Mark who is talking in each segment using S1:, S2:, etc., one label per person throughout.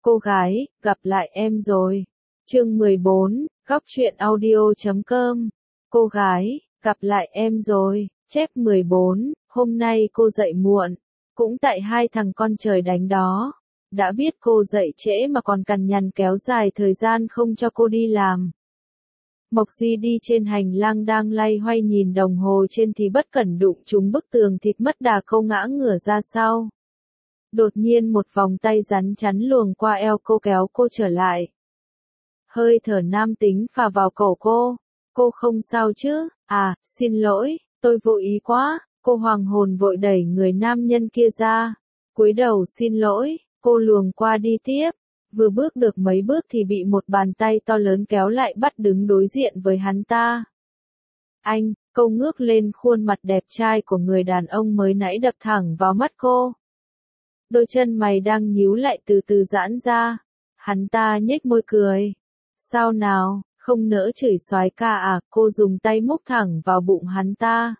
S1: Cô gái, gặp lại em rồi. Chương 14, góc truyện audio.com. Cô gái, gặp lại em rồi. Chép 14, hôm nay cô dậy muộn. Cũng tại hai thằng con trời đánh đó. Đã biết cô dậy trễ mà còn cằn nhằn kéo dài thời gian không cho cô đi làm. Mộc Di đi trên hành lang đang lay hoay nhìn đồng hồ trên thì bất cẩn đụng trúng bức tường thịt mất đà câu ngã ngửa ra sau. Đột nhiên một vòng tay rắn chắn luồng qua eo cô kéo cô trở lại. Hơi thở nam tính phả vào cổ cô. Cô không sao chứ? À, xin lỗi, tôi vô ý quá. Cô hoàng hồn vội đẩy người nam nhân kia ra. Cúi đầu xin lỗi, cô luồng qua đi tiếp. Vừa bước được mấy bước thì bị một bàn tay to lớn kéo lại bắt đứng đối diện với hắn ta. Anh, cô ngước lên khuôn mặt đẹp trai của người đàn ông mới nãy đập thẳng vào mắt cô. Đôi chân mày đang nhíu lại từ từ giãn ra. Hắn ta nhếch môi cười. Sao nào, không nỡ chửi soái ca à? Cô dùng tay múc thẳng vào bụng hắn ta.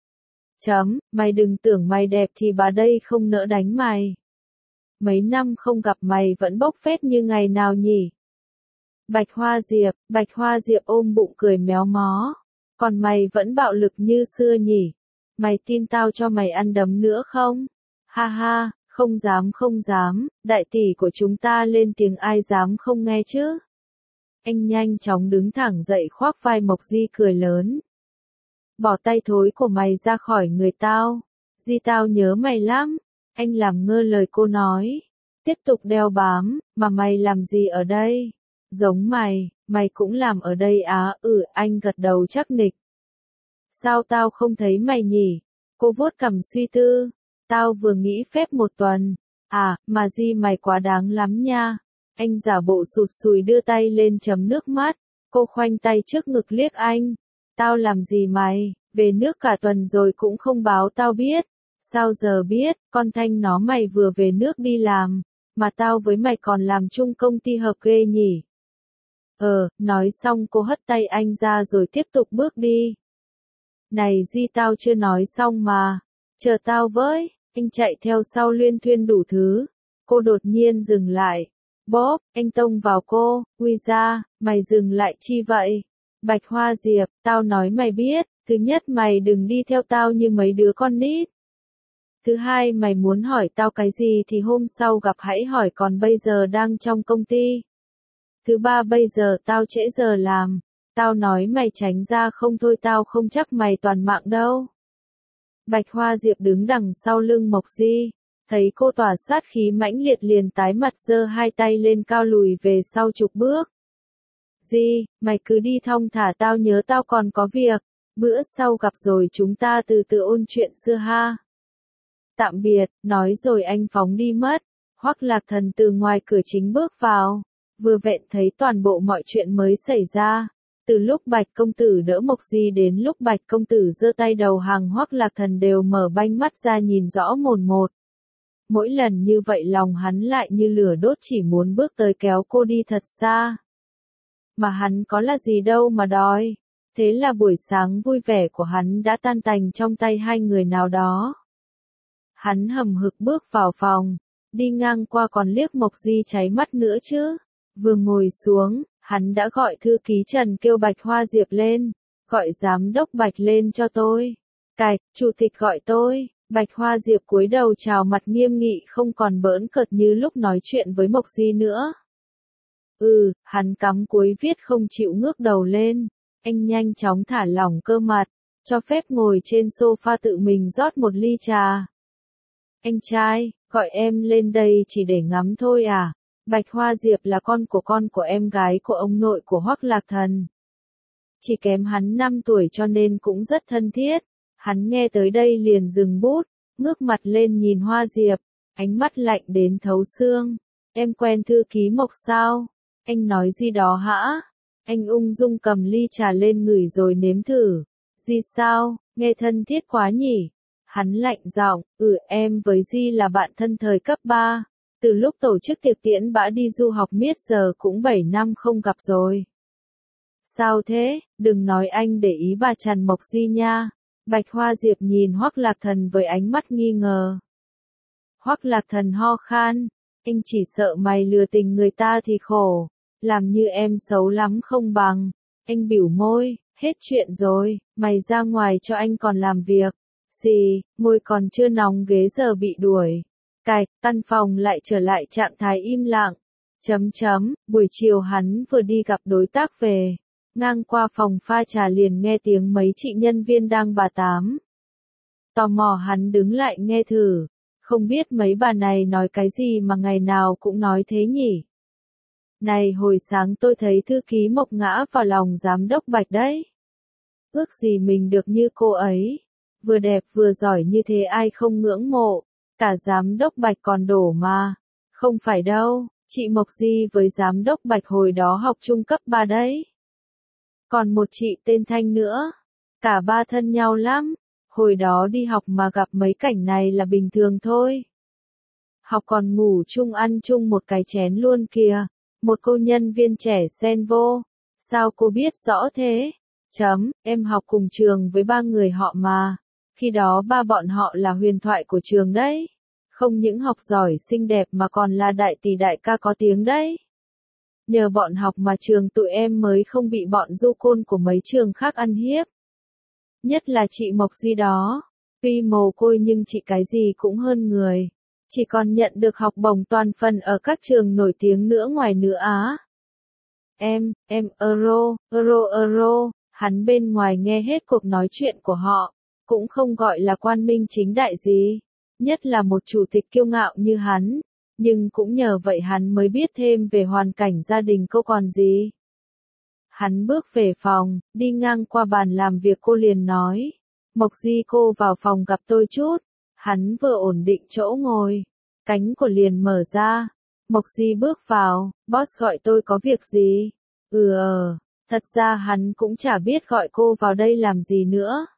S1: Mày đừng tưởng mày đẹp thì bà đây không nỡ đánh mày. Mấy năm không gặp mày vẫn bốc phét như ngày nào nhỉ? Bạch Hoa Diệp ôm bụng cười méo mó. Còn mày vẫn bạo lực như xưa nhỉ? Mày tin tao cho mày ăn đấm nữa không? Ha ha, không dám, đại tỷ của chúng ta lên tiếng ai dám không nghe chứ? Anh nhanh chóng đứng thẳng dậy khoác vai Mộc Di cười lớn. Bỏ tay thối của mày ra khỏi người tao. Di tao nhớ mày lắm. Anh làm ngơ lời cô nói. Tiếp tục đeo bám, mà mày làm gì ở đây? Giống mày cũng làm ở đây á? Anh gật đầu chắc nịch. Sao tao không thấy mày nhỉ? Cô vuốt cằm suy tư. Tao vừa nghỉ phép một tuần. À, mà Di mày quá đáng lắm nha. Anh giả bộ sụt sùi đưa tay lên chấm nước mắt. Cô khoanh tay trước ngực liếc anh. Tao làm gì mày? Về nước cả tuần rồi cũng không báo tao biết. Sao giờ biết? Con Thanh nó mày vừa về nước đi làm. Mà tao với mày còn làm chung công ty hợp ghê nhỉ? Nói xong cô hất tay anh ra rồi tiếp tục bước đi. Này Di tao chưa nói xong mà. Chờ tao với. Anh chạy theo sau luyên thuyên đủ thứ. Cô đột nhiên dừng lại. Bóp, anh tông vào cô. Ui da, mày dừng lại chi vậy? Bạch Hoa Diệp, tao nói mày biết. Thứ nhất mày đừng đi theo tao như mấy đứa con nít. Thứ hai mày muốn hỏi tao cái gì thì hôm sau gặp hãy hỏi, còn bây giờ đang trong công ty. Thứ ba bây giờ tao trễ giờ làm. Tao nói mày tránh ra không thôi tao không chắc mày toàn mạng đâu. Bạch Hoa Diệp đứng đằng sau lưng Mộc Di. Thấy cô tỏa sát khí mãnh liệt liền tái mặt giơ hai tay lên cao lùi về sau chục bước. Di, mày cứ đi thong thả, tao nhớ tao còn có việc. Bữa sau gặp rồi chúng ta từ từ ôn chuyện xưa ha. Tạm biệt, nói rồi anh phóng đi mất. Hoắc Lạc Thần từ ngoài cửa chính bước vào. Vừa vẹn thấy toàn bộ mọi chuyện mới xảy ra. Từ lúc Bạch công tử đỡ Mộc Di đến lúc Bạch công tử giơ tay đầu hàng, Hoắc Lạc Thần đều mở banh mắt ra nhìn rõ mồn một. Mỗi lần như vậy lòng hắn lại như lửa đốt, chỉ muốn bước tới kéo cô đi thật xa. Mà hắn có là gì đâu mà đòi. Thế là buổi sáng vui vẻ của hắn đã tan tành trong tay hai người nào đó. Hắn hầm hực bước vào phòng, đi ngang qua còn liếc Mộc Di cháy mắt nữa chứ. Vừa ngồi xuống, hắn đã gọi thư ký Trần kêu Bạch Hoa Diệp lên, gọi giám đốc Bạch lên cho tôi. Cạch, chủ tịch gọi tôi. Bạch Hoa Diệp cúi đầu chào, mặt nghiêm nghị không còn bỡn cợt như lúc nói chuyện với Mộc Di nữa. Hắn cắm cúi viết không chịu ngước đầu lên. Anh nhanh chóng thả lỏng cơ mặt, cho phép ngồi trên sofa tự mình rót một ly trà. Anh trai, gọi em lên đây chỉ để ngắm thôi à? Bạch Hoa Diệp là con của em gái của ông nội của Hoắc Lạc Thần. Chỉ kém hắn 5 tuổi cho nên cũng rất thân thiết. Hắn nghe tới đây liền dừng bút, ngước mặt lên nhìn Hoa Diệp, ánh mắt lạnh đến thấu xương. Em quen thư ký Mộc sao? Anh nói gì đó hả? Anh ung dung cầm ly trà lên ngửi rồi nếm thử. Di sao, nghe thân thiết quá nhỉ? Hắn lạnh giọng, em với Di là bạn thân thời cấp 3. Từ lúc tổ chức tiệc tiễn bã đi du học miết giờ cũng 7 năm không gặp rồi. Sao thế, đừng nói anh để ý bà Trần Mộc Di nha. Bạch Hoa Diệp nhìn Hoắc Lạc Thần với ánh mắt nghi ngờ. Hoắc Lạc Thần ho khan. Anh chỉ sợ mày lừa tình người ta thì khổ, làm như em xấu lắm không bằng. Anh bỉu môi, hết chuyện rồi, mày ra ngoài cho anh còn làm việc. Gì, môi còn chưa nóng ghế giờ bị đuổi. Cạch, căn phòng lại trở lại trạng thái im lặng. Buổi chiều hắn vừa đi gặp đối tác về. Ngang qua phòng pha trà liền nghe tiếng mấy chị nhân viên đang bà tám. Tò mò hắn đứng lại nghe thử. Không biết mấy bà này nói cái gì mà ngày nào cũng nói thế nhỉ? Này hồi sáng tôi thấy thư ký Mộc ngã vào lòng giám đốc Bạch đấy. Ước gì mình được như cô ấy. Vừa đẹp vừa giỏi như thế ai không ngưỡng mộ. Cả giám đốc Bạch còn đổ mà. Không phải đâu, chị Mộc Di với giám đốc Bạch hồi đó học trung cấp 3 đấy. Còn một chị tên Thanh nữa. Cả ba thân nhau lắm. Hồi đó đi học mà gặp mấy cảnh này là bình thường thôi. Học còn ngủ chung ăn chung một cái chén luôn kìa. Một cô nhân viên trẻ xen vô. Sao cô biết rõ thế? Em học cùng trường với ba người họ mà. Khi đó ba bọn họ là huyền thoại của trường đấy. Không những học giỏi xinh đẹp mà còn là đại tỷ đại ca có tiếng đấy. Nhờ bọn học mà trường tụi em mới không bị bọn du côn của mấy trường khác ăn hiếp. Nhất là chị Mộc Di đó. Tuy mồ côi nhưng chị cái gì cũng hơn người. Chỉ còn nhận được học bổng toàn phần ở các trường nổi tiếng nữa ngoài nữa Á. Em, euro, hắn bên ngoài nghe hết cuộc nói chuyện của họ, cũng không gọi là quan minh chính đại gì, nhất là một chủ tịch kiêu ngạo như hắn, nhưng cũng nhờ vậy hắn mới biết thêm về hoàn cảnh gia đình cô còn gì. Hắn bước về phòng, đi ngang qua bàn làm việc cô liền nói, Mộc Di cô vào phòng gặp tôi chút, hắn vừa ổn định chỗ ngồi, cánh của liền mở ra. Mộc Di bước vào, boss gọi tôi có việc gì? Thật ra hắn cũng chả biết gọi cô vào đây làm gì nữa.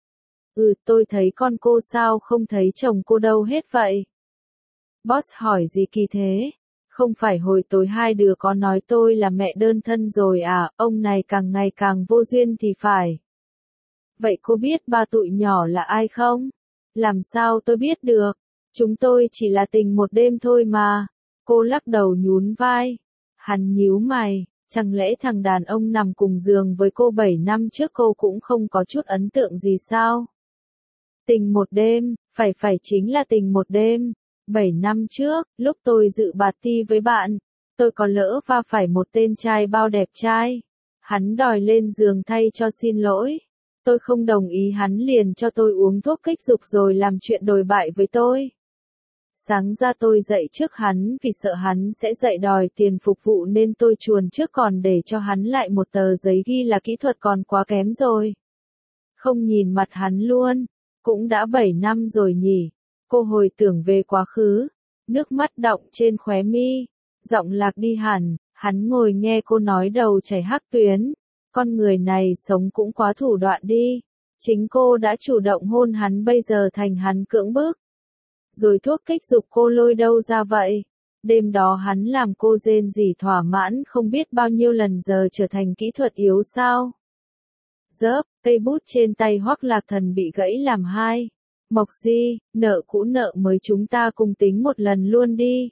S1: Tôi thấy con cô sao không thấy chồng cô đâu hết vậy? Boss hỏi gì kỳ thế? Không phải hồi tối hai đứa có nói tôi là mẹ đơn thân rồi à, ông này càng ngày càng vô duyên thì phải. Vậy cô biết ba tụi nhỏ là ai không? Làm sao tôi biết được? Chúng tôi chỉ là tình một đêm thôi mà. Cô lắc đầu nhún vai. Hắn nhíu mày, chẳng lẽ thằng đàn ông nằm cùng giường với cô 7 năm trước cô cũng không có chút ấn tượng gì sao? Tình một đêm, phải chính là tình một đêm. 7 năm trước, lúc tôi dự party với bạn, tôi có lỡ va phải một tên trai bao đẹp trai. Hắn đòi lên giường thay cho xin lỗi. Tôi không đồng ý hắn liền cho tôi uống thuốc kích dục rồi làm chuyện đồi bại với tôi. Sáng ra tôi dậy trước hắn vì sợ hắn sẽ dậy đòi tiền phục vụ nên tôi chuồn trước còn để cho hắn lại một tờ giấy ghi là kỹ thuật còn quá kém rồi. Không nhìn mặt hắn luôn. Cũng đã 7 năm rồi nhỉ. Cô hồi tưởng về quá khứ. Nước mắt đọng trên khóe mi. Giọng lạc đi hẳn. Hắn ngồi nghe cô nói đầu chảy hắc tuyến. Con người này sống cũng quá thủ đoạn đi. Chính cô đã chủ động hôn hắn bây giờ thành hắn cưỡng bức. Rồi thuốc kích dục cô lôi đâu ra vậy? Đêm đó hắn làm cô rên rỉ thỏa mãn không biết bao nhiêu lần giờ trở thành kỹ thuật yếu sao? Dớp, cây bút trên tay Hoắc Lạc Thần bị gãy làm hai. Mộc Di, nợ cũ nợ mới chúng ta cùng tính một lần luôn đi.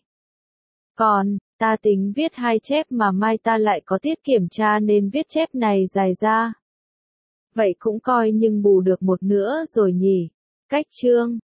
S1: Còn, ta tính viết 2 chép mà mai ta lại có tiết kiểm tra nên viết chép này dài ra. Vậy cũng coi nhưng bù được một nữa rồi nhỉ. Cách chương.